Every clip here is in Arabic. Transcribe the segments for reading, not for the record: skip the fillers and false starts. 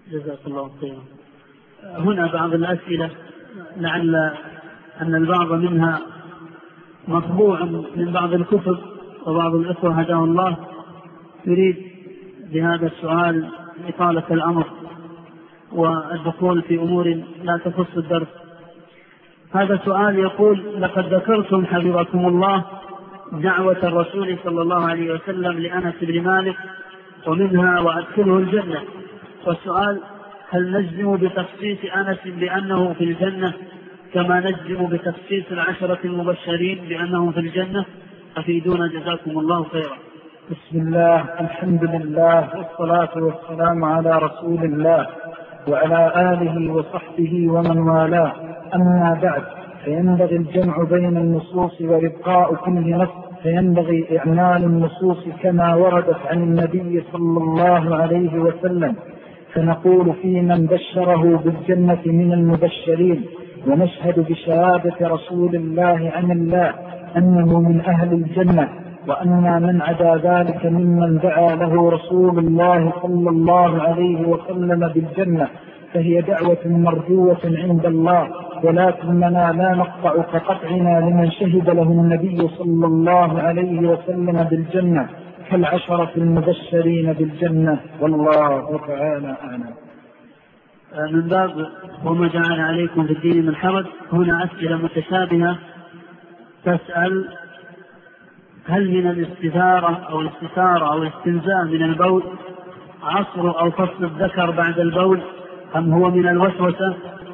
جزاك الله خيرا. هنا بعض الأسئلة لعل أن البعض منها مطبوع من بعض الكتب، وبعض الإخوة هداه الله يريد بهذا السؤال إطالة الأمر والدخول في أمور لا تخص الدرس. هذا سؤال يقول: لقد ذكرتم حفظكم الله دعوة الرسول صلى الله عليه وسلم لأنس بن مالك ومنها وأدخله الجنة، والسؤال: هل نجزم بتخصيص أنس بأنه في الجنة كما نجزم بتخصيص العشرة المبشرين بأنهم في الجنة؟ أفيدونا جزاكم الله خيرا. بسم الله، الحمد لله، والصلاة والسلام على رسول الله وعلى آله وصحبه ومن والاه. أما بعد، فينبغي الجمع بين النصوص وإبقاء كل نص، فينبغي إعمال النصوص كما وردت عن النبي صلى الله عليه وسلم، فنقول في من بشره بالجنة من المبشرين، ونشهد بشهادة رسول الله عن الله أنه من أهل الجنة، وأن من عدا ذلك ممن دعا له رسول الله صلى الله عليه وسلم بالجنة، فهي دعوة مرجوة عند الله، ولكننا لا نقطع كقطعنا لمن شهد له النبي صلى الله عليه وسلم بالجنة كالعشرة المبشرين بالجنة، والله تعالى أعلم. من باب وما جعل عليكم في الدين من حرج، هنا أسئلة متشابهة تسأل: هل من الاستثارة أو الاستنزاء من البول عصر أو فصل الذكر بعد البول، أم هو من الوسوسة؟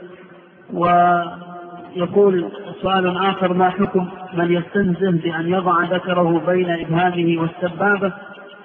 ويقول سؤال آخر: ما حكم من يستنزه بأن يضع ذكره بين إبهامه والسبابة؟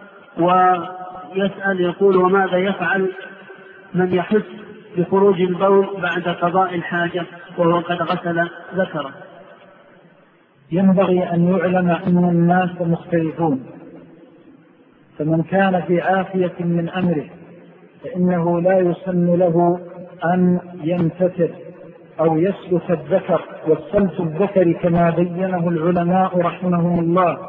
ويسأل يقول: وماذا يفعل من يحس بخروج البول بعد قضاء الحاجة وهو قد غسل ذكره؟ ينبغي أن يعلم أن الناس مختلفون، فمن كان في عافية من أمره فإنه لا يسن له أن ينفتر أو يسلك الذكر، والسلك الذكر كما بينه العلماء رحمهم الله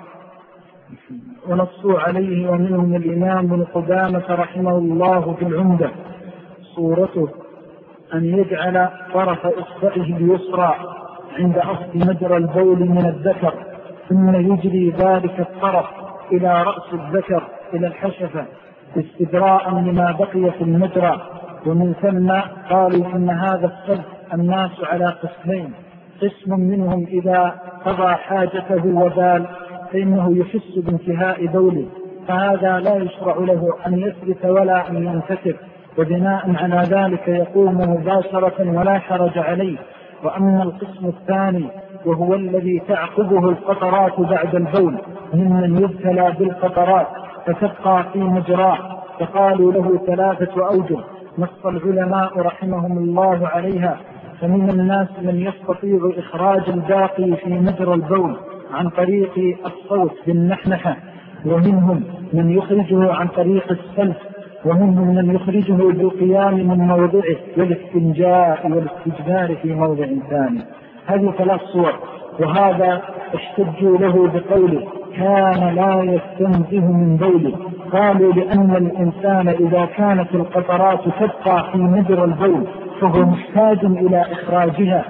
ونصوا عليه، ومنهم الإمام بن قدامة رحمه الله في العمدة، صورته أن يجعل طرف إصبعه اليسرى عند أصل مجرى البول من الذكر، ثم يجري ذلك الطرف إلى رأس الذكر إلى الحشفة استدراء لما بقي في المجرى. ومن ثم قالوا إن هذا السلك الناس على قسمين: قسم منهم إذا قضى حاجته وبال فإنه يحس بانتهاء بوله، فهذا لا يشرع له أن يسلك ولا أن ينفتر، وبناء على ذلك يقوم مباشرة ولا حرج عليه. وأما القسم الثاني وهو الذي تعقبه القطرات بعد البول ممن يبتلى بالقطرات فتبقى في مجراه، فقالوا له 3 أوجه نص العلماء رحمهم الله عليها. فمن الناس من يستطيع إخراج الباقي في مجرى البول عن طريق الصوت بالنحنحة، ومنهم من يخرجه عن طريق السلك، ومنهم من يخرجه بالقيام من موضعه والاستنجاء والاستجمار في موضع ثاني. هذه 3 صور، وهذا احتجوا له بقوله: كان لا يستنزه من بوله. قالوا لأن الإنسان إذا كانت القطرات تبقى في مجرى البول فهو محتاج إلى إخراجها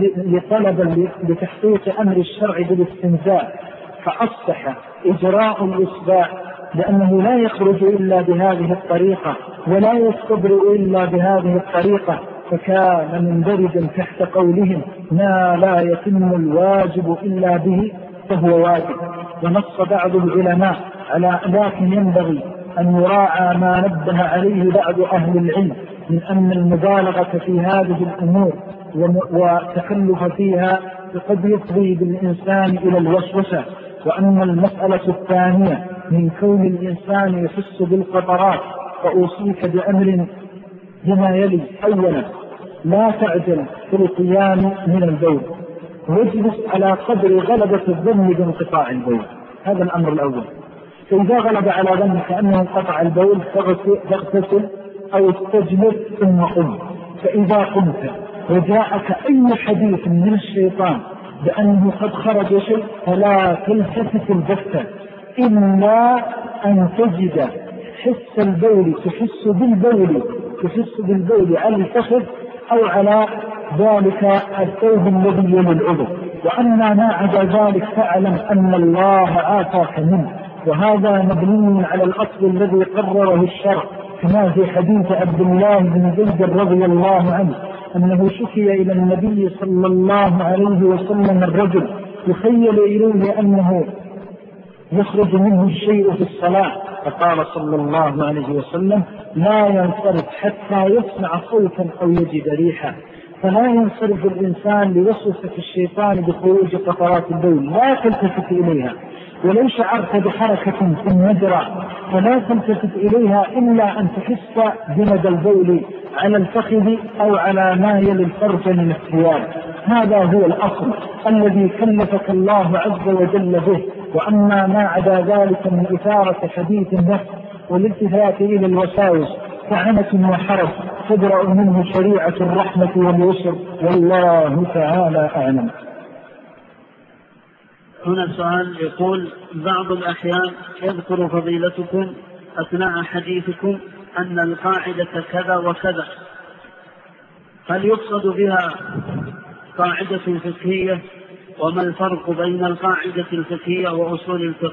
لطلب لتحقيق أمر الشرع بالاستنزاء، فأصبح إجراء الإصبع لأنه لا يخرج إلا بهذه الطريقة ولا يستبرئ إلا بهذه الطريقة، فكان مندرجا تحت قولهم: ما لا يتم الواجب إلا به فهو واجب. ونص بعض العلماء على لكن ينبغي أن يراعى ما نبه عليه بعض أهل العلم من أن المبالغة في هذه الأمور وتكلف فيها قد يفضي بالإنسان إلى الوسوسة. وأما المسألة الثانية من كون الإنسان يحس بالقطرات، فأوصيك بأمر بما يلي: أولا، لا تعجل في القيام من البول، واجلس على قدر غلبة الظن بانقطاع البول، هذا الأمر الأول. فإذا غلب على ظنك أنه انقطع البول فاغتسل أو استجمر ثم قم. فإذا قمت وجاءك أي حديث من الشيطان بأنه قد خرج شيء فلا تلتفت البتة إلا أن تجد حس البول، تحس بالبول يحس بالبول على الفخذ أو على ذلك الثوب الذي يلي العضو. وأما ما عدا ذلك فاعلم أن الله عافاك منه، وهذا مبني على الأصل الذي قرره الشرع، كما في حديث عبد الله بن زيد رضي الله عنه أنه شكي إلى النبي صلى الله عليه وسلم الرجل يخيل إليه أنه يخرج منه الشيء في الصلاة، فقال صلى الله عليه وسلم لا ينصرف حتى يسمع صوتا أو يجد ريحا. فلا ينصرف الإنسان لوسوسة الشيطان بخروج قطرات البول، لا تلتفت إليها، ولو شعرت بحركة في المجرى فلا تلتفت إليها إلا أن تحس بمدى البول على الفخذ أو على ما يلي الفرج من الثياب. هذا هو الأصل الذي كلفك الله عز وجل به. وأما ما عدا ذلك من إثارة حديث النفس والالتفات إلى الوساوس فعنة وحرج تدرأ منه شريعة الرحمة واليسر، والله تعالى أعلم. هنا سؤال يقول: بعض الأحيان يذكر فضيلتكم أثناء حديثكم أن القاعدة كذا وكذا، هل يقصد بها قاعدة فقهية؟ وما الفرق بين القاعدة الفقهية وأصول الفقه؟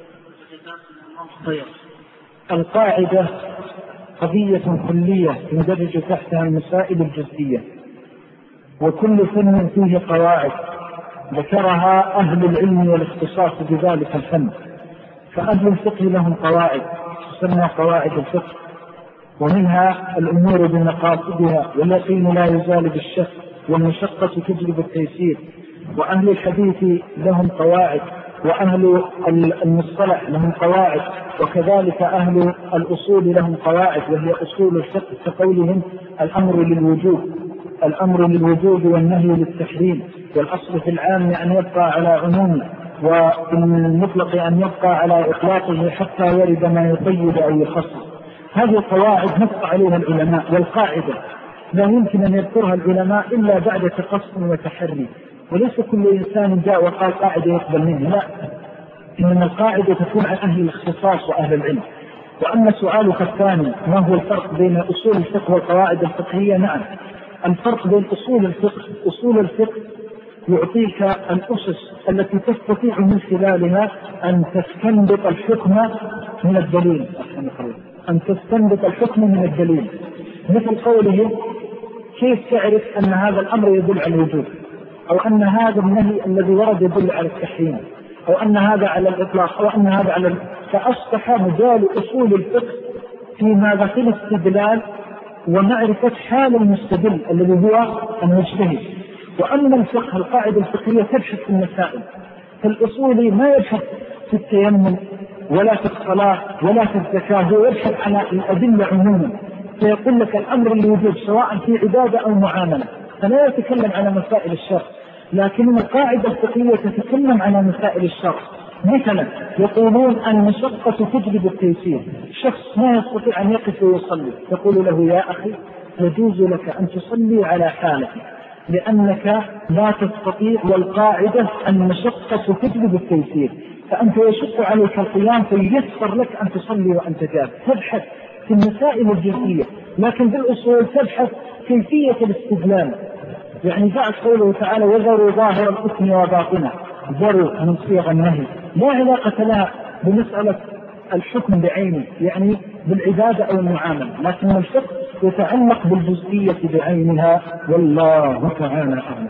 القاعدة قضية كلية يندرج تحتها المسائل الجزئية، وكل فن فيه قواعد ذكرها أهل العلم والاختصاص بذلك الفن. فأهل الفقه لهم قواعد تسمى قواعد الفقه، ومنها الأمور بمقاصدها واليقين لا يزال بالشك والمشقة تجلب التيسير. وأهل الحديث لهم قواعد، وأهل المصطلح لهم قواعد، وكذلك أهل الأصول لهم قواعد وهي أصول الفقه، كقولهم الأمر للوجوب والنهي للتحريم، والأصل في العام أن يبقى على عمومه، والمطلق أن يبقى على إطلاقه حتى يرد ما يقيد أو يخصص. هذه القواعد نص عليها العلماء، والقاعدة لا يمكن أن يذكرها العلماء إلا بعد تقص وتحري، وليس كل إنسان جاء وقال قاعدة يقبل منه، لا، إنما القاعدة تكون عن أهل الاختصاص وأهل العلم. وأما سؤالك الثاني ما هو الفرق بين أصول الفقه والقواعد الفقهية؟ نعم، الفرق بين أصول الفقه يعطيك الأسس التي تستطيع من خلالها أن تستنبط الحكم من الدليل، مثل قوله كيف تعرف أن هذا الأمر يدل على الوجوب، أو أن هذا النهي الذي ورد يدل على التحريم، أو أن هذا على الإطلاق، أو أن هذا على فأصبح مجال أصول الفقه في ماذا؟ في الاستدلال ومعرفة حال المستدل الذي هو المجتهد. وأما الفقه القاعدة الفقهية تبحث في المسائل، فالأصولي ما يبحث في التيمم ولا في الصلاة ولا في الزكاة، هو يبحث على الأدلة عموما، فيقول لك الأمر الوجوب سواء في عبادة أو معاملة، فلا يتكلم على مسائل الشرع. لكن القاعدة الفقهية تتكلم على مسائل الشرع. مثلا يقولون المشقة تجلب التيسير، شخص ما يستطيع أن يقف ويصلي، يقول له يا أخي يجوز لك أن تصلي على حالك لأنك لا تستطيع، والقاعدة المشقة تجلب التيسير، فأنت يشق عليك القيام فييسر لك أن تصلي وأنت جالس. تبحث في المسائل الجزئية، لكن بالأصول تبحث كيفية الاستدلال. يعني جاءت قوله تعالى وذروا ظاهر الإثم وباطنه، ذروا من صيغ النهي، لا علاقة لها بمسألة الحكم بعينه يعني بالعبادة أو المعاملة، لكن الفقه يتعلق بالجزئية بعينها، والله تعالى أعلم.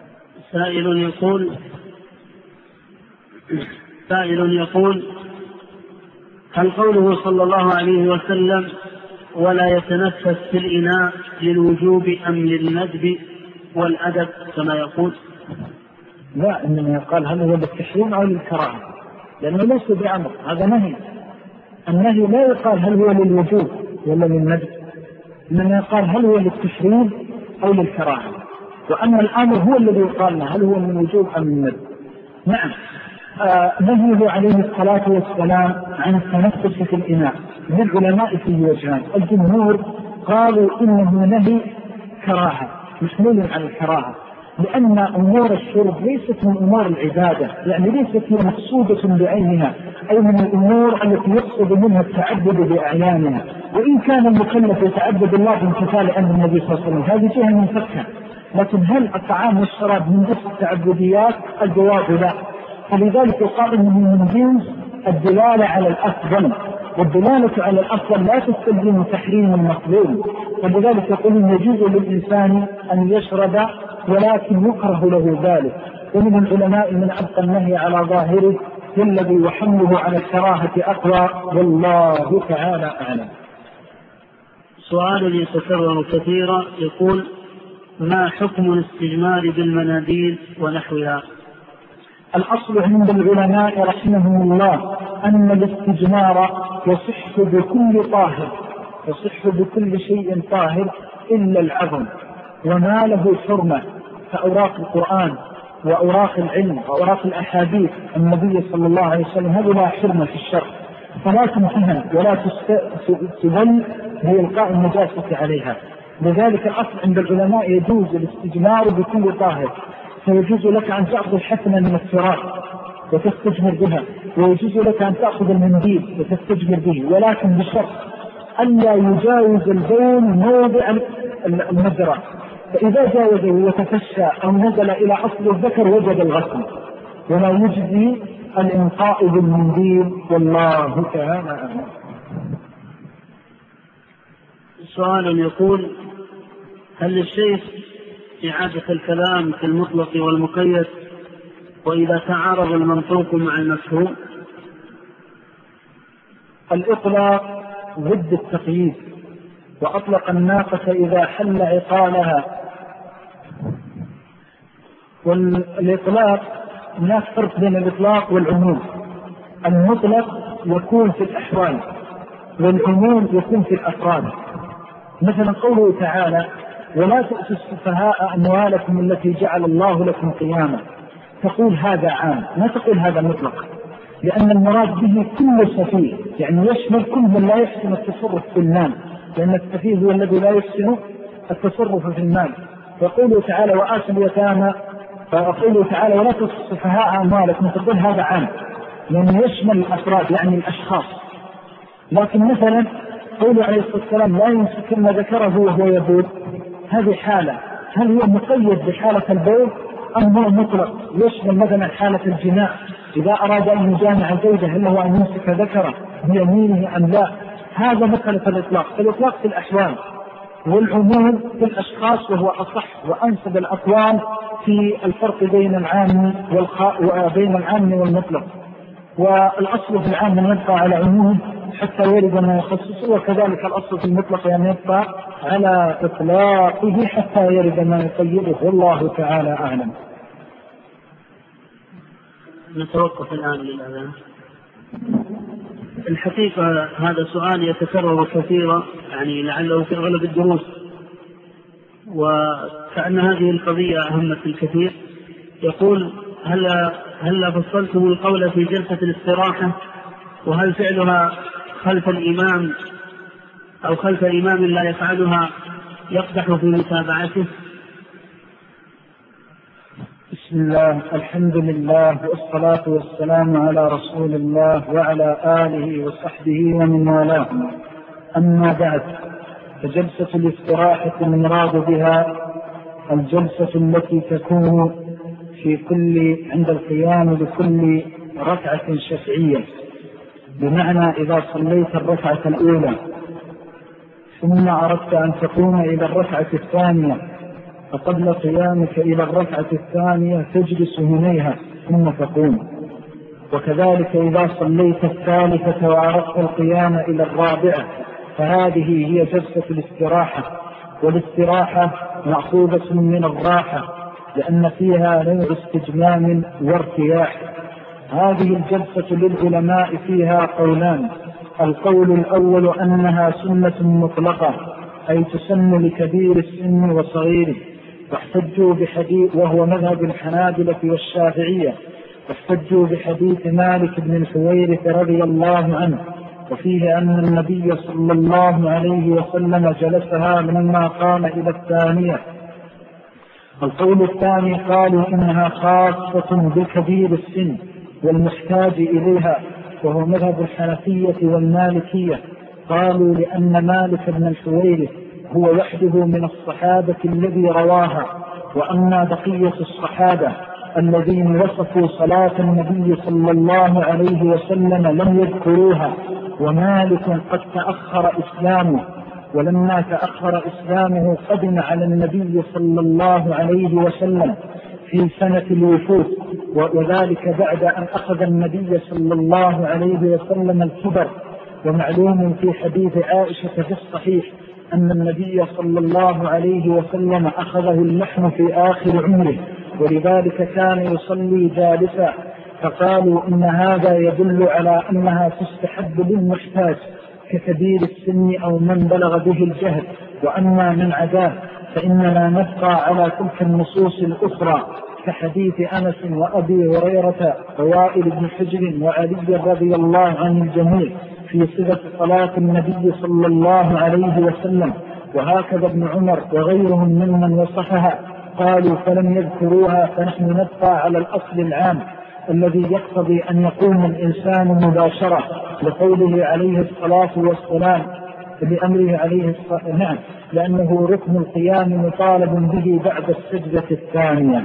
سائل يقول هل قوله صلى الله عليه وسلم ولا يتنفس في الإناء للوجوب أم للندب والأدب كما يقول؟ لا، إنما يقال هل هو للتحريم أو للكراهة، لأنه ليس بأمر، هذا نهي. النهي لا يقال هل هو للوجوب ولا للندب، إنما يقال هل هو للتحريم أو للكراهة. وأما الأمر هو الذي يقال هل هو من الوجوب أم من الندب. نعم، نهيه عليه الصلاة والسلام عن التنفس في الإناء للعلماء فيه وجهان. الجمهور قالوا إنه نهي كراهة، محمول على الكراهة، لأن أمور الشرب ليست من أمور العبادة، يعني ليست هي مقصودة بعينها أي من الأمور التي يقصد منها التعبد بأعيانها، وإن كان المكلف يتعبد الله بامتثال أمر النبي صلى الله عليه وسلم هذه جهة منفكة. لكن هل الطعام والشراب من نفس التعبديات؟ الجواب لا. فلذلك يقال انه من جنس الدلالة على الأفضل، والدلالة على الأفضل لا تستلزم تحريم المطلوب. فلذلك يقولون يجوز للإنسان أن يشرب ولكن يكره له ذلك. ومن العلماء من أبقى النهي على ظاهره الذي وحمله على الكراهة أقوى، والله تعالى أعلم. سؤال يتكرر كثيرا يقول: ما حكم الاستجمار بالمناديل ونحوها؟ الأصل عند العلماء رحمهم الله أن الاستجمار يصح بكل طاهر، يصح بكل شيء طاهر إلا العظم وما له حرمة كأوراق القرآن وأوراق العلم وأوراق الأحاديث النبي صلى الله عليه وسلم، هذه لا حرمة في الشرع، فلا تمتهن ولا تذل بإلقاء النجاسة عليها. لذلك الأصل عند العلماء يجوز الاستجمار بكل طاهر، فيجوز لك أن تأخذ حفنة من الفراق وتستجمر بها، ويجوز لك أن تأخذ المنديل وتستجمر به، ولكن بشرط ألا يجاوز البول موضع المجرى، فإذا جاوزه وتفشى أو نزل إلى أصل الذكر وجد الغسل، ولا يجزي الإنقاء بالمنديل، والله تعالى أعلم. سؤال يقول: هل للشيخ إعادة الكلام في المطلق والمقيد وإذا تعارض المنطوق مع المفهوم؟ الإطلاق ضد التقييد، وأطلق الناقة إذا حل عقالها. والإطلاق هناك فرق بين الإطلاق والعموم. المطلق يكون في الأحوال والعموم يكون في الأفراد. مثلا قوله تعالى: ولا تؤتوا السفهاء أموالكم التي جعل الله لكم قياما، تقول هذا عام، ما تقول هذا مطلق، لأن المراد به كل سفيه، يعني يشمل كل من لا يحسن التصرف في المال، لأن السفيه هو الذي لا يحسن التصرف في المال. فقوله تعالى: وآتوا اليتامى، فقوله تعالى: ولا تؤتوا السفهاء أموالكم، تقول هذا عام لأنه يشمل الأفراد يعني الأشخاص. لكن مثلا قوله عليه الصلاة والسلام: لا يمسكن ذكره وهو يبول، هذه حالة، هل هو مقيد بحالة البول أم هو مطلق يشمل مثلا حالة الجماع؟ إذا أراد أن يجامع زوجه هل هو أن يمسك ذكره بيمينه أم لا؟ هذا مسألة الإطلاق. الإطلاق في الأحوال والعموم في الأشخاص، وهو أصح وأنسب الأقوال في الفرق بين العام وبين العام والمطلق. والأصل في العام أن يبقى على عمومه حتى يرد ما يخصصه، وكذلك الأصل في المطلق أن يبقى على إطلاقه حتى يرد ما يقيده، والله تعالى أعلم. نتوقف الآن للأذان. الحقيقة هذا سؤال يتكرر كثيرا، يعني لعله في أغلب الدروس، وكأن هذه القضية أهمت الكثير. يقول: هل فصلتم القول في جلسة الاستراحة، وهل فعلها خلف الإمام أو خلف إمام لا يفعلها يقدح في متابعته؟ بسم الله، الحمد لله، والصلاة والسلام على رسول الله وعلى آله وصحبه ومن والاه. أما بعد، فجلسة الاستراحة المراد بها الجلسة التي تكون عند القيام لكل ركعة شفعية، بمعنى إذا صليت الركعة الأولى ثم أردت أن تقوم إلى الركعة الثانية، فقبل قيامك إلى الركعة الثانية تجلس هنيها ثم تقوم. وكذلك إذا صليت الثالثة وأردت القيام إلى الرابعة، فهذه هي جلسة الاستراحة. والاستراحة مأخوذة من الراحة، لأن فيها نوع استجمام وارتياح. هذه الجلسة للعلماء فيها قولان: القول الأول أنها سنة مطلقة، أي تسن لكبير السن وصغيره، واحتجوا بحديث، وهو مذهب الحنابلة والشافعية، واحتجوا بحديث مالك بن الحويرث رضي الله عنه، وفيه أن النبي صلى الله عليه وسلم جلسها لما قام إلى الثانية، القول الثاني قالوا إنها خاصة بكبير السن والمحتاج إليها، وهو مذهب الحنفية والمالكية. قالوا لأن مالك بن الحويرث هو وحده من الصحابة الذي رواها، وأما بقية الصحابة الذين وصفوا صلاة النبي صلى الله عليه وسلم لم يذكروها، ومالك قد تأخر إسلامه، ولما تأخر إسلامه قدم على النبي صلى الله عليه وسلم في سنة الوفود، وذلك بعد أن أخذ النبي صلى الله عليه وسلم الكبر. ومعلوم في حديث عائشة في الصحيح أن النبي صلى الله عليه وسلم أخذه اللحم في آخر عمره، ولذلك كان يصلي جالسا، فقالوا إن هذا يدل على أنها تستحب للمحتاج ككبير السن أو من بلغ به الجهل. وأما من عداه فإننا نبقى على تلك النصوص الأخرى كحديث أنس وأبي هريرة ووائل بن حجر وعلي رضي الله عن الجميع في صفة صلاة النبي صلى الله عليه وسلم، وهكذا ابن عمر وغيرهم ممن وصفها قالوا فلم يذكروها. فنحن نبقى على الأصل العام الذي يقتضي أن يقوم الإنسان مباشرة لقوله عليه الصلاة والسلام بأمره عليه الصلاة، نعم، لأنه ركن القيام مطالب به بعد السجدة الثانية.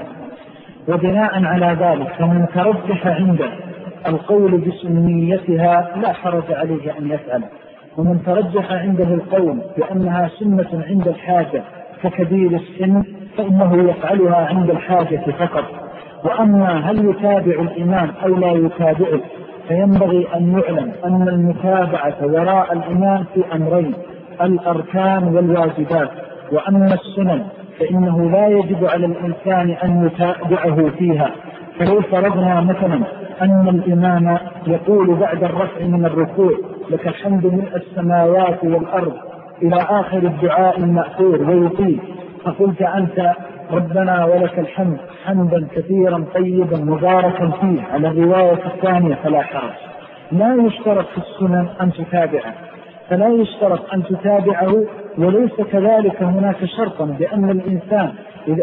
وبناء على ذلك فمن ترجح عنده القول بسنيتها لا حرج عليه أن يفعل، ومن ترجح عنده القول بأنها سنة عند الحاجة ككبير السن فإنه يفعلها عند الحاجة فقط. وأما هل يتابع الإمام أو لا يتابعه فينبغي أن يعلم أن المتابعة وراء الإمام في أمرين: الأركان والواجبات. وأما السنن فإنه لا يجب على الإنسان أن يتابعه فيها. فلو فرضنا مثلا أن الإمام يقول بعد الرفع من الركوع لك الحمد ملء السماوات والأرض إلى آخر الدعاء المأثور ويطيل، فقلت أنت ربنا ولك الحمد حمدا كثيرا طيبا مباركا فيه على الرواية الثانية فلا حرج. لا يشترط في السنن أن تتابعه، فلا يشترط أن تتابعه. وليس كذلك هناك شرط بأن الإنسان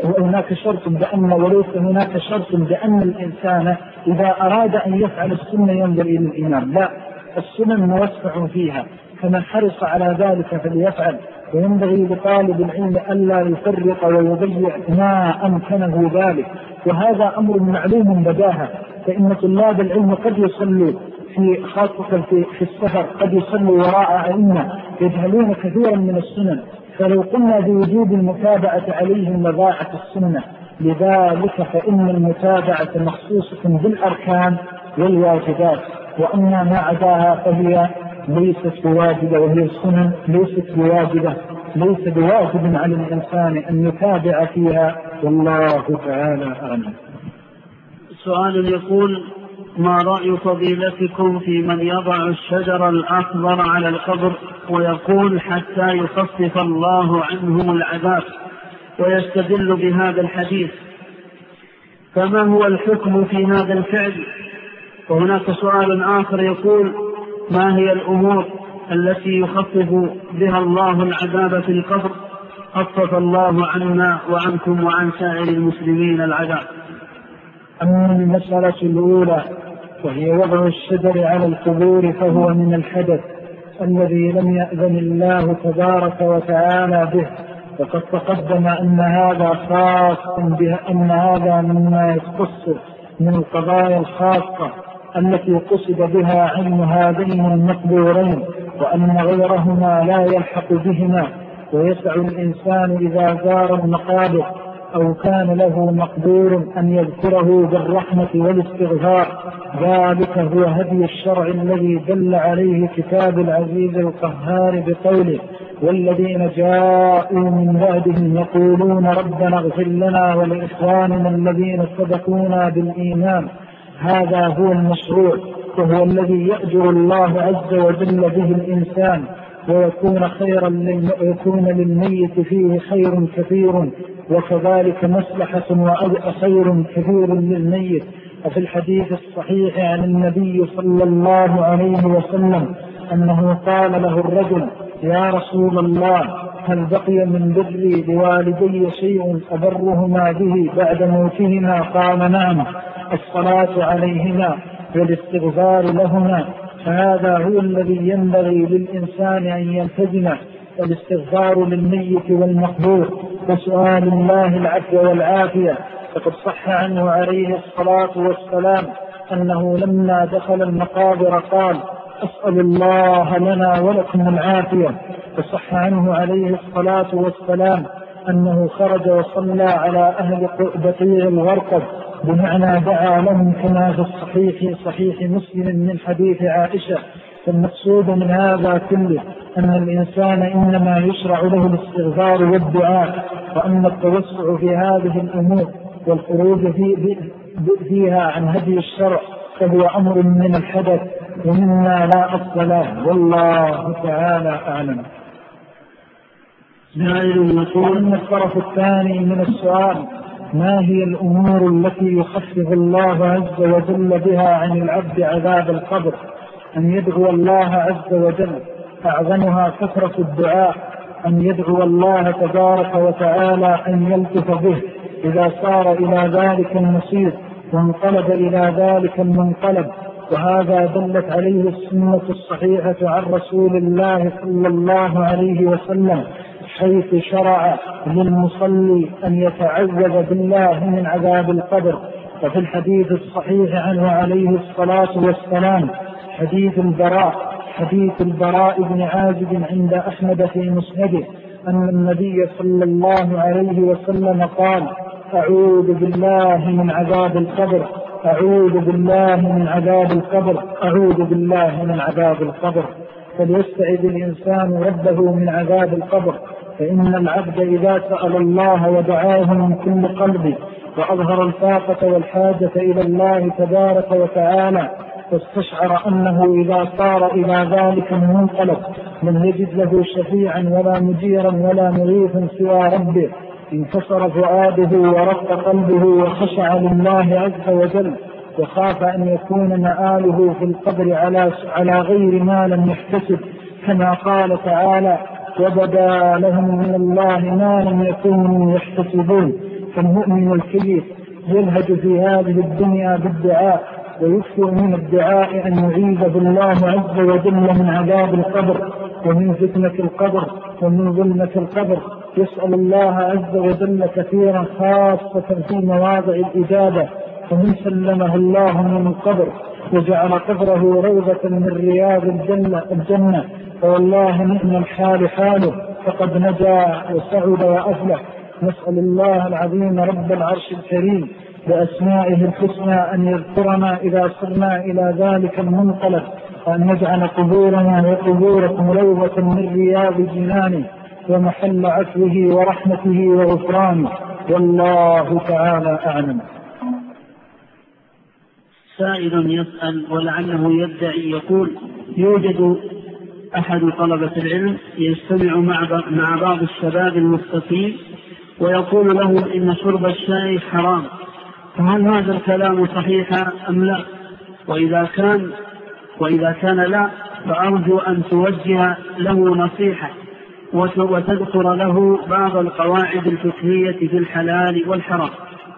وليس هناك شرط بأن الإنسان إذا أراد أن يفعل السنة ينظر إلى الإمام، لا، السنن موسع فيها، فمن حرص على ذلك فليفعل. وينبغي لطالب العلم ألا يفرق ويضيع ما أمكنه ذلك، وهذا أمر معلوم بداهة. فإن طلاب العلم قد يصلوا خاصة في السفر قد يصلوا وراء أئمة يجهلون كثيرا من السنن، فلو قلنا بوجوب المتابعة عليهم لضاعت السنة. لذلك فإن المتابعة مخصوصة بالأركان والواجبات، وأما ما عداها فهي ليست بواجبة، وهي السنن ليست بواجبة، ليس بواجب على الإنسان أن يتابع فيها، والله تعالى أعلم. سؤال يقول: ما رأي فضيلتكم في من يضع الشجر الأخضر على القبر ويقول حتى يخفف الله عنهم العذاب، ويستدل بهذا الحديث، فما هو الحكم في هذا الفعل؟ وهناك سؤال آخر يقول: ما هي الأمور التي يخفف بها الله العذاب في القبر؟ خفف الله عنا وعنكم وعن سائر المسلمين العذاب. أما المسألة الأولى وهي وضع الشجر على القبور فهو من الحدث الذي لم يأذن الله تبارك وتعالى به، وقد تقدم أن هذا خاص بها، أن هذا مما يخص من القضايا الخاصة التي قصد بها علم هذين المقبورين، وأن غيرهما لا يلحق بهما. ويسع الإنسان إذا زار المقابر أو كان له مقبور أن يذكره بالرحمة والاستغفار. ذلك هو هدي الشرع الذي دل عليه كتاب العزيز القهار بقوله: والذين جاءوا من بعدهم يقولون ربنا اغفر لنا ولإخواننا الذين سبقونا بالإيمان. هذا هو المشروع، وهو الذي يأجر الله عز وجل به الإنسان، ويكون للميت فيه خير كثير، وكذلك مصلحة وخير كثير للميت. وفي الحديث الصحيح عن النبي صلى الله عليه وسلم أنه قال له الرجل: يا رسول الله، هل بقي من بري لوالدي شيء أبرهما به بعد موتهما؟ قال نعم، الصلاة عليهما والاستغفار لهما. فهذا هو الذي ينبغي للإنسان أن يلتزم، الاستغفار للميت والمقبور وسؤال الله العفو والعافية. فقد صح عنه عليه الصلاة والسلام أنه لما دخل المقابر قال: أسأل الله لنا ولكم العافية. فصح عنه عليه الصلاة والسلام أنه خرج وصلى على أهل بقيع الغرقد، بمعنى دعا لهم كما في صحيح مسلم من حديث عائشة. فالمقصود من هذا كله أن الإنسان إنما يشرع له الاستغفار والدعاء، وأما التوسع في هذه الأمور والخروج فيها عن هدي الشرع فهو أمر من الحدث ومما لا أصل له، والله تعالى أعلم. وأما الطرف الثاني من السؤال: ما هي الأمور التي يخفف الله عز وجل بها عن العبد عذاب القبر؟ أن يدعو الله عز وجل، أعظمها كثرة الدعاء، أن يدعو الله تبارك وتعالى أن يلطف به إذا صار إلى ذلك المصير وانقلب إلى ذلك المنقلب. وهذا دلت عليه السنة الصحيحة عن رسول الله صلى الله عليه وسلم، حيث شرع للمصلي أن يتعوذ بالله من عذاب القبر. وفي الحديث الصحيح عنه عليه الصلاة والسلام حديث البراء بن عازب عند أحمد في مسنده أن النبي صلى الله عليه وسلم قال: أعوذ بالله من عذاب القبر، أعوذ بالله من عذاب القبر، أعوذ بالله من عذاب القبر. فليستعذ الإنسان ربه من عذاب القبر، فإن العبد إذا سأل الله ودعاه من كل قلبه وأظهر الفاقة والحاجة إلى الله تبارك وتعالى، فاستشعر أنه إذا صار إلى ذلك المنقلب لم يجد له شفيعا ولا مجيرا ولا مغيثا سوى ربه، انكسر فؤاده ورق قلبه وخشع لله عز وجل، وخاف أن يكون مآله في القبر على غير ما لم يحتسب، كما قال تعالى: وبدا لهم من الله ما لم يكونوا يحتسبون. فالمؤمن الكيس يلهج في هذه الدنيا بالدعاء، ويكثر من الدعاء أن يعيذ بالله عز وجل من عذاب القبر ومن فتنة القبر ومن ظلمة القبر. يسأل الله عز وجل كثيرا، خاصة في مواضع الإجابة. فمن سلمه الله من القبر وجعل قبره روضة من رياض الجنة فوالله نعم الحال حاله، فقد نجا وسعد وأفلح. نسأل الله العظيم رب العرش الكريم بأسمائه الحسنى أن يذكرنا إذا صرنا إلى ذلك المنقلب، وأن يجعل قبورنا وقبوركم روضة من رياض جنانه ومحل عفوه ورحمته وغفرانه، والله تعالى أعلم. سائل يسأل ولعله يدعي يقول: يوجد أحد طلبة العلم يجتمع مع بعض الشباب المستقيم ويقول لهم إن شرب الشاي حرام، فهل هذا الكلام صحيح أم لا؟ وإذا كان لا، فأرجو أن توجه له نصيحة وتذكر له بعض القواعد الفقهية في الحلال والحرام.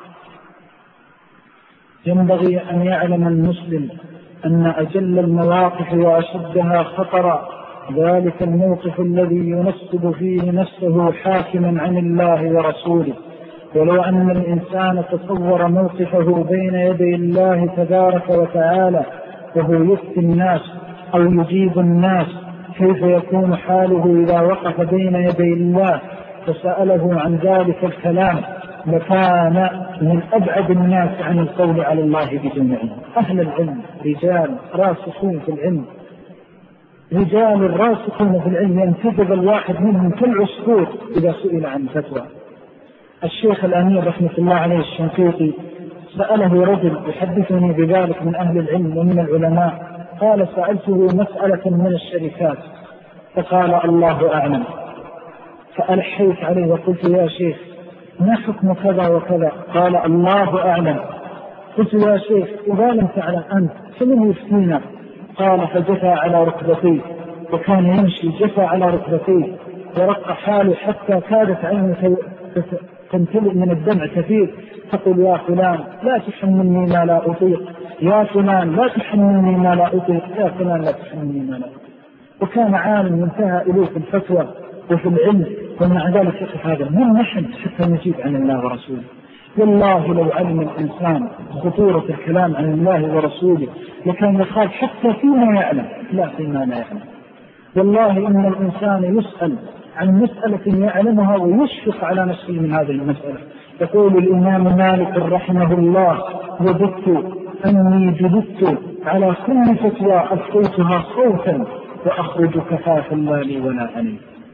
ينبغي أن يعلم المسلم أن أجل المواقف وأشدها خطرا ذلك الموقف الذي ينصب فيه نفسه حاكما عن الله ورسوله. ولو أن الإنسان تصور موقفه بين يدي الله تبارك وتعالى وهو يفتي الناس أو يجيب الناس، كيف يكون حاله إذا وقف بين يدي الله فسأله عن ذلك الكلام، لكان من أبعد الناس عن القول على الله بجميعهم. أهل العلم رجال راسخون في العلم، رجال راسخون في العلم ينتجب الواحد منهم كالعصفور إذا سئل عن فتوى. الشيخ الأمير رحمة الله عليه الشنقيطي سأله رجل يحدثني بذلك من أهل العلم ومن العلماء، قال: سألته مسألة من الشركات فقال: الله أعلم. فألحيت عليه وقلت: يا شيخ ما حكم كذا وكذا؟ قال: الله أعلم. قلت: يا شيخ إذا لم تعلم أنت فمن يفتينا؟ قال: فجفى على ركبتيه، وكان يمشي جفى على ركبتيه ورق حاله حتى كادت عينه تمتلئ من الدمع كثير، تقول يا فلان لا تحملني ما لا أطيق، يا فلان لا تحملني ما لا أطيق، يا فلان لا تحملني ما لا أطيق. وكان عالم ينتهى إليه في الفتوى وفي العلم، ومع ذلك يقف هذا من نحن حتى نجيب عن الله ورسوله. والله لو علم الإنسان خطورة الكلام عن الله ورسوله لكان يخاف حتى فيما يعلم لا فيما لا يعلم. والله إن الإنسان يسأل عن مسألة يعلمها ويشفق على نفسه من هذه المسألة. يقول الإمام مالك رحمه الله: وجدت أني جلدت على كل فتوى أفتيتها صوتا وأخرج كفافا لا لي ولا علي.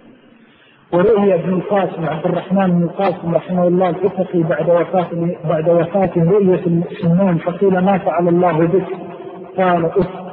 ورؤي ابن القاسم عبد الرحمن بن القاسم رحمه الله الأفقي بعد وفاته رؤية النوم، فقيل ما فعل الله بك؟ قال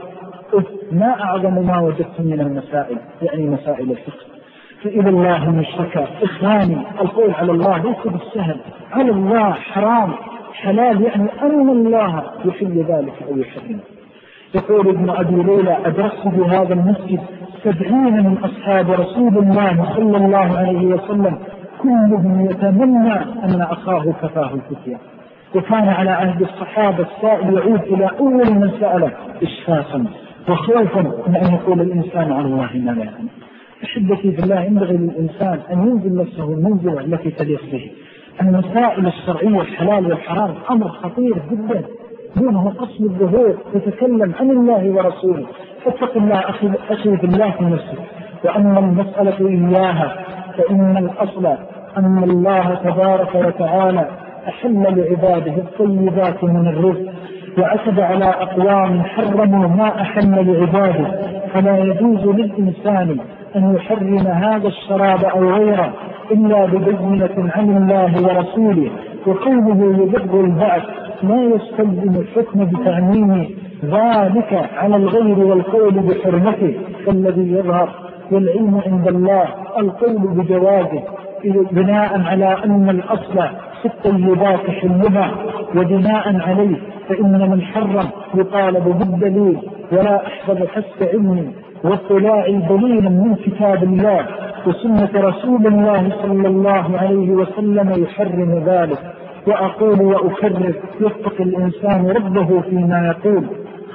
ما أعظم ما وجدت من المسائل، يعني مسائل الفقه. فإذا الله من الشكا إخواني القول على الله ليس بالسهل، على الله حرام حلال، يعني أن الله يحل ذلك أو يحرم. يقول ابن أبي ليلى: أدركت بهذا المسجد 70 من أصحاب رسول الله صلى الله عليه وسلم كلهم يتمنى أن أخاه كفاه الفتية. وكان على عهد الصحابة السائل يعود إلى أول من سأله إشفاقا وخوفا من أن يقول الإنسان على الله ما لا يعلم. أحبتي بالله، ينبغي للإنسان أن ينزل نفسه المنزلة التي تليق به. المسائل الشرعية الحلال والحرام أمر خطير جدا، دونه قسم الظهور تتكلم عن الله ورسوله. فاتق الله أخي بالله في نفسك. وأما المسألة إياها فإن الأصل أن الله تبارك وتعالى أحل لعباده الطيبات من الرزق، وعتب على أقوام حرموا ما أحل لعباده، فلا يجوز للإنسان أن يحرم هذا الشراب أو غيره إلا ببينة عن الله ورسوله. وقوله يجب البعث لا يستلزم الحكم بتعميم ذلك على الغير والقول بحرمته الذي يظهر، والعلم عند الله القول بجوازه بناء على أن الأصل في الطيبات حلها، وبناء عليه فإن من حرم يطالب بالدليل ولا أحفظ حسب علم واطلاع دليلا من كتاب الله وسنة رسول الله صلى الله عليه وسلم يحرم ذلك. وأقول وأكرر: يتقي الإنسان ربه فيما يقول،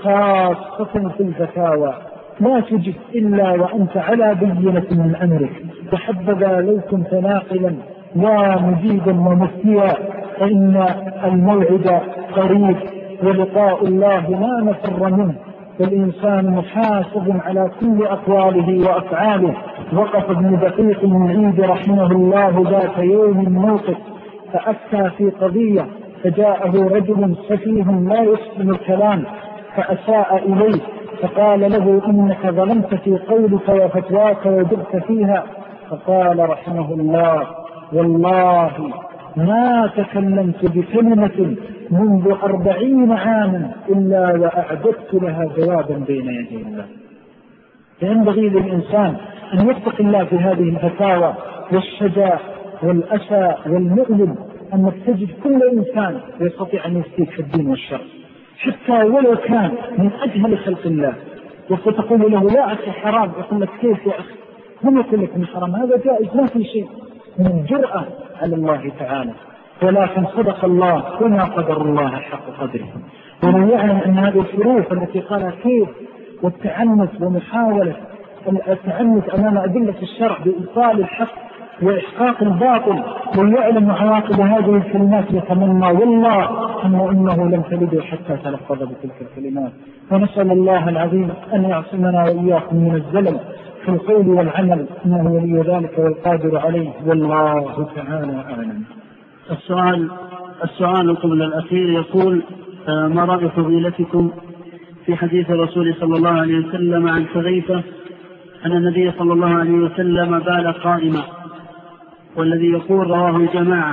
خاصة في الفتاوى لا تجد إلا وأنت على بينة من أمرك. وحبذا لو كنت ناقلا ومجيدا ومفتيا، فإن الموعد قريب ولقاء الله لا نفر منه، والإنسان محاسب على كل أقواله وأفعاله. وقف ابن دقيق العيد رحمه الله ذات يوم موقف فأفتى في قضية، فجاءه رجل سفيه لا يحسن الكلام فأساء إليه، فقال له: إنك ظلمت في قولك وفتواك وجبت فيها. فقال رحمه الله: والله ما تكلمت بكلمة منذ 40 عاما إلا وأعددت لها جوابا بين يدي الله. فينبغي للإنسان أن يتقي الله في هذه الفتاوى والشجاع والأسى والمؤلم، أنك تجد كل إنسان يستطيع أن يفتيك في الدين والشرع حتى ولو كان من أجهل خلق الله، وستقول له: يا أخي حرام، يقول لك: كيف يا أخي؟ هم يقول لك من حرام، هذا جائز، ما في شيء من جرأة على الله تعالى. ولكن صدق الله وما قدر الله حق قدره. ومن يعلم أن هذه الشروط التي قالها كيف والتعنت ومحاولة التعنت أمام أدلة الشرع بإبطال الحق وإحقاق الباطل، ويعلم عواقب هذه الكلمات يتمنى والله إنه لم تلده حتى تلفظ بتلك الكلمات. ونسأل الله العظيم أن يعصمنا وإياكم من الزلل في القول والعمل، إنه ولي ذلك والقادر عليه، والله تعالى أعلم. السؤال قبل الأخير يقول: ما رأي فضيلتكم في حديث الرسول صلى الله عليه وسلم عن حذيفة أن النبي صلى الله عليه وسلم بال قائما، والذي يقول رواه الجماعة،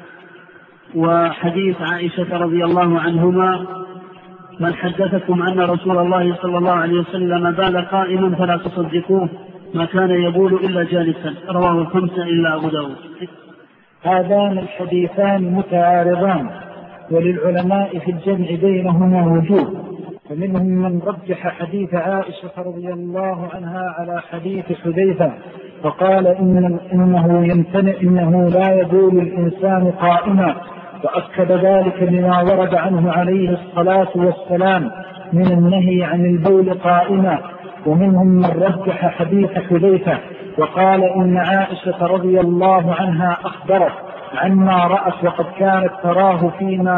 وحديث عائشة رضي الله عنهما: من حدثكم أن رسول الله صلى الله عليه وسلم بال قائما فلا تصدقوه، ما كان يبول إلا جالسا، رواه 5 إلا أبو داود. هذان الحديثان متعارضان، وللعلماء في الجمع بينهما وجوه. فمنهم من رجح حديث عائشة رضي الله عنها على حديث حذيفة فقال إنه لا يبول الإنسان قائما، وأكد ذلك بما ورد عنه عليه الصلاة والسلام من النهي عن البول قائما. ومنهم من رجح حديث حذيفة وقال إن عائشة رضي الله عنها أخبرت عما رأت وقد كانت تراه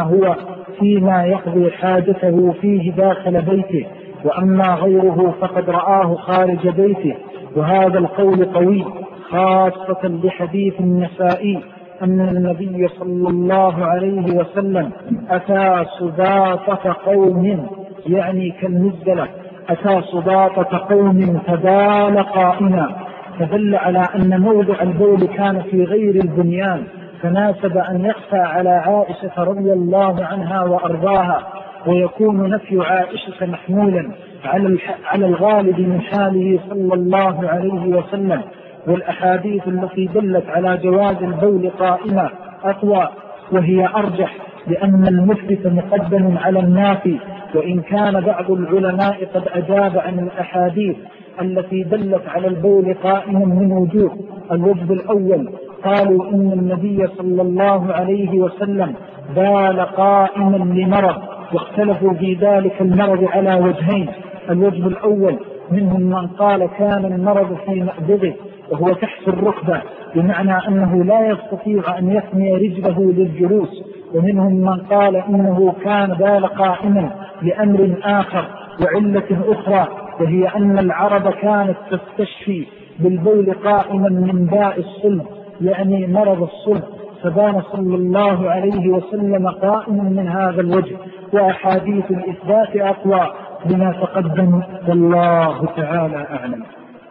فيما يقضي حاجته فيه داخل بيته، وأما غيره فقد رآه خارج بيته. وهذا القول قوي خاصة بحديث النسائي أن النبي صلى الله عليه وسلم أتى سباطة قوم، يعني كالمزدلة، أتى سباطة قوم فبال قائما، فدل على أن موضع البول كان في غير البنيان، فناسب أن يخفى على عائشة رضي الله عنها وأرضاها، ويكون نفي عائشة محمولا على الغالب من حاله صلى الله عليه وسلم. والأحاديث التي دلت على جواز البول قائمة أقوى وهي أرجح، لأن المثبت مقدم على النافي، وإن كان بعض العلماء قد أجاب عن الأحاديث التي دلت على البول قائما من وجوه. الوجه الأول قالوا إن النبي صلى الله عليه وسلم بال قائما لمرض، واختلفوا في ذلك المرض على وجهين. الوجه الأول منهم من قال كان المرض في مأبضه وهو تحت الركبة، بمعنى أنه لا يستطيع أن يثني رجله للجلوس، ومنهم من قال إنه كان بال قائما لأمر آخر وعلة أخرى، وهي أن العرب كانت تستشفي بالبول قائما من داء الصلب، يعني مرض الصلب، فبان صلى الله عليه وسلم قائما من هذا الوجه. وأحاديث الإثبات أقوى بما تقدم، والله تعالى أعلم.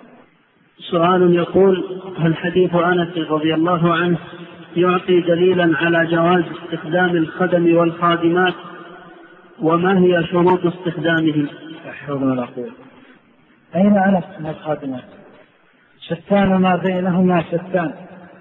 سؤال يقول: هل حديث أنس رضي الله عنه يعطي دليلا على جواز استخدام الخدم والخادمات؟ وما هي شروط استخدامهم؟ لا حول ولا قوة. أين أنس من الخادمات؟ شتان ما بينهما شتان.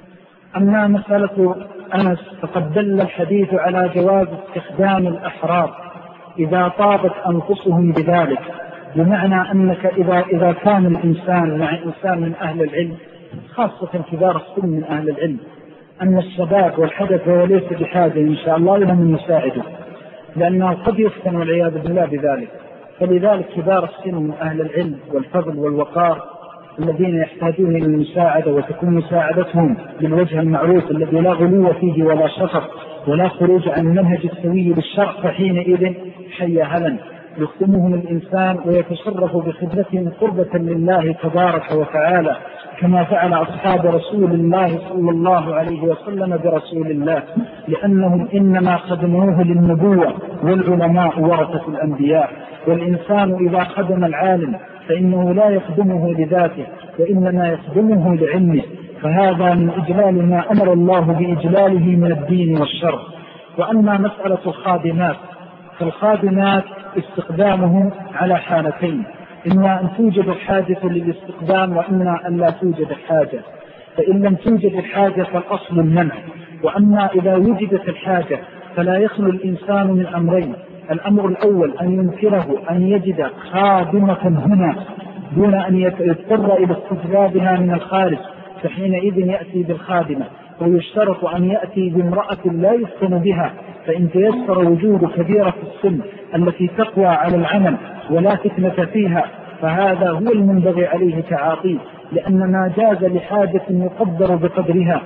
أما مسألة أنس فقد دل الحديث على جواز استخدام الأحرار إذا طابت أنفسهم بذلك، بمعنى أنك إذا كان الإنسان مع إنسان من أهل العلم، خاصة كبار السن من أهل العلم، أن الشباب والحدث هو ليس بحاجة إن شاء الله إلى من يساعده، لأنه قد يفتن والعياذ بالله بذلك. فلذلك كبار السن من أهل العلم والفضل والوقار الذين يحتاجون إلى المساعدة، وتكون مساعدتهم بالوجه المعروف الذي لا غلو فيه ولا شطط ولا خروج عن المنهج السوي بالشرع، فحينئذ حي هلا يخدمهم الإنسان ويتصرف بخدمتهم قربة لله تبارك وتعالى، كما فعل أصحاب رسول الله صلى الله عليه وسلم برسول الله، لأنهم إنما خدموه للنبوة، والعلماء ورثة الأنبياء. والإنسان إذا خدم العالم فإنه لا يخدمه لذاته، وإنما يخدمه لعلمه، فهذا من إجلال ما أمر الله بإجلاله من الدين والشرع. وأما مسألة الخادمات فالخادمات استخدامهم على حالتين: إما أن توجد الحاجة للاستخدام، وإما أن لا توجد الحاجة. فإن لم توجد الحاجة فالأصل المنع، وأما إذا وجدت الحاجة فلا يخلو الإنسان من أمرين: الأمر الأول أن يمكنه أن يجد خادمة هنا دون أن يضطر إلى استجلابها من الخارج، فحينئذ يأتي بالخادمة. ويشترط أن يأتي بامرأة لا يفتن بها، فإن تيسر وجود كبيرة السن التي تقوى على العمل ولا فتنة فيها فهذا هو المنبغي عليه تعاطيه، لأن ما جاز لحاجة يقدر بقدرها.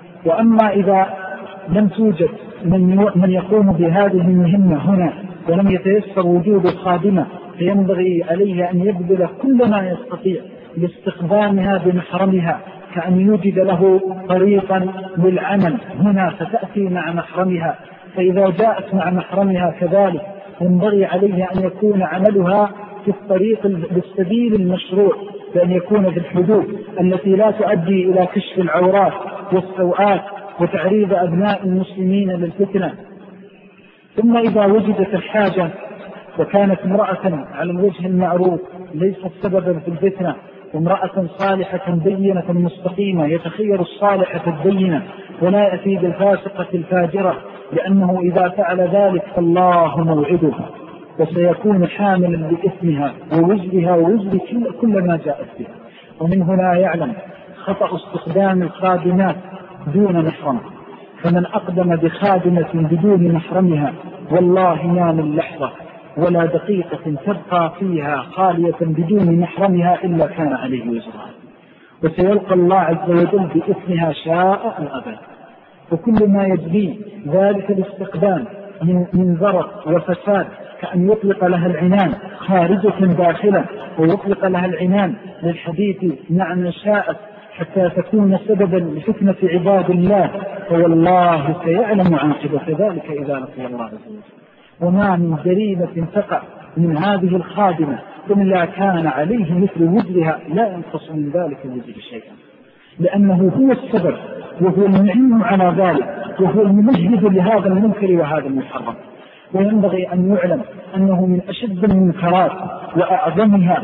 وأما إذا لم توجد من يقوم بهذه المهمة هنا ولم يتيسر وجود الخادمة، فينبغي عليه أن يبذل كل ما يستطيع لاستخدامها بمحرمها، كأن يوجد له طريقا للعمل هنا فتأتي مع محرمها. فإذا جاءت مع محرمها كذلك ينبغي عليه أن يكون عملها في الطريق بالسبيل المشروع، بأن يكون في الحدود التي لا تؤدي إلى كشف العورات والسوءات وتعريض أبناء المسلمين للفتنة. ثم إذا وجدت الحاجة وكانت امرأة على الوجه المعروف ليست سببا في الفتنة، وامرأة صالحة بينة مستقيمة يتخير الصالحة البينة ولا يأتي بالفاسقة الفاجرة، لأنه إذا فعل ذلك فالله موعده وسيكون حاملا لإثمها ووزرها ووزر كل ما جاءت به. ومن هنا يعلم خطأ استخدام الخادمات دون محرم، فمن أقدم بخادمة بدون محرمها والله ما من لحظة ولا دقيقة تبقى فيها خالية بدون محرمها إلا كان عليه وزرها، وسيلقى الله عز وجل بإثمها شاء أم أبى. وكل ما يجري ذلك الاستقدام من ضرر وفساد، كأن يطلق لها العنان خارجة داخلة، ويطلق لها العنان للحديث معنى شاءت حتى تكون سببا لفتنة عباد الله، فوالله سيعلم عاقبة ذلك إذا لقي الله عز وجل. وما من جريمة تقع من هذه الخادمة إلا كان عليه مثل وزرها لا ينقص من ذلك الوزر شيئا، لأنه هو السبب وهو المعين على ذلك وهو الممهد لهذا المنكر وهذا المحرم. وينبغي أن يعلم أنه من أشد المنكرات وأعظمها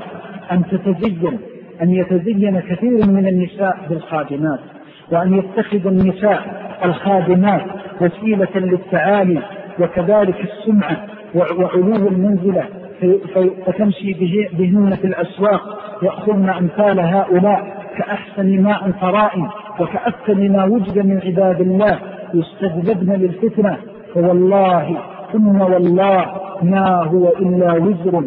أن يتزين كثير من النساء بالخادمات، وأن يتخذ النساء الخادمات وسيلة للتعالي وكذلك السمعة وعلو المنزلة، فتمشي بهن في الأسواق يأخذن أمثال هؤلاء كأحسن ماء طرائم وكأكثر ما وجد من عباد الله يستجلبن للفتنة. فوالله ثم والله ما هو إلا وزر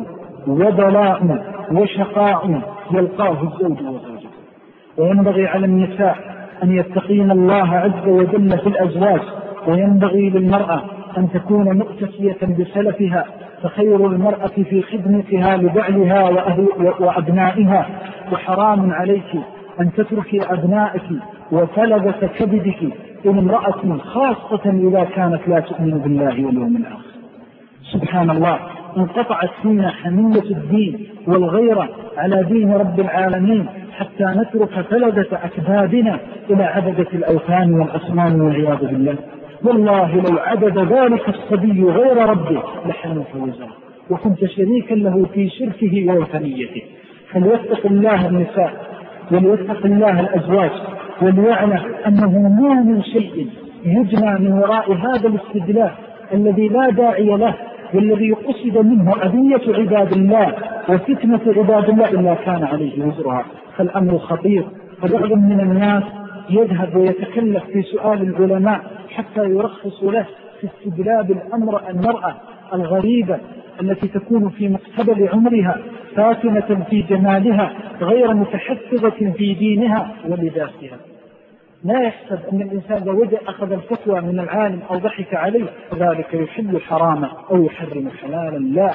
وبلاء وشقاء يلقاه الزوج وزوجته. وينبغي على النساء أن يتقين الله عز وجل في الأزواج، وينبغي للمرأة أن تكون مؤتسية بسلفها، فخير المرأة في خدمتها لبعلها وأبنائها، وحرام عليك أن تتركي أبنائك وفلذة كبدك إلى امرأة خاصة إذا كانت لا تؤمن بالله واليوم الآخر. سبحان الله، انقطعت فينا حمية الدين والغيرة على دين رب العالمين حتى نترك فلذة أكبادنا إلى عبدة الأوثان والأصنام والعياذ بالله. والله لو عبد ذلك الصبي غير ربه لحنوك وزره وكنت شريكا له في شركه ووثنيته. فليتق الله النساء وليتق الله الأزواج، وليعلم أنه ما من شيء يجنى من وراء هذا الاستدلال الذي لا داعي له والذي قصد منه أذية عباد الله وفتنة عباد الله إلا كان عليه وزرها. فالأمر خطير. فبعض من الناس يذهب ويتكلف في سؤال العلماء حتى يرخص له في استدلال المرأة الغريبة التي تكون في مقتبل عمرها فاتنة في جمالها غير متحفظة في دينها ولباسها. لا يحسب أن الإنسان إذا وجد أخذ الفتوى من العالم أو ضحك عليه ذلك يحل حراما أو يحرم حلالا. لا،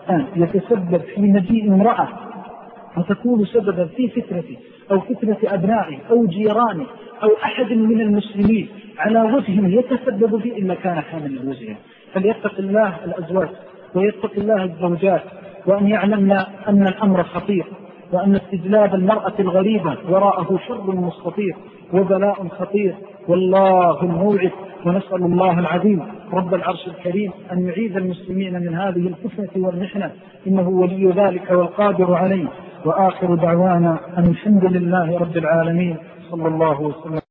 يتسبب في مجيء امرأة وتكون سببا في فتنته أو فتنة أبنائه أو جيرانه أو أحد من المسلمين على وجه يتسبب فيه إلا كان حاملا الوزر. فليتق الله الأزواج ويتق الله الزوجات، وأن يعلمنا أن الأمر خطير، وأن استجلاب المرأة الغريبة وراءه شر مستطير وبلاء خطير والله الموعد. ونسأل الله العظيم رب العرش الكريم أن يعيذ المسلمين من هذه الفتنة والمحنة، إنه ولي ذلك والقادر عليه. وآخر دعوانا أن الحمد لله رب العالمين. صلى الله وسلم.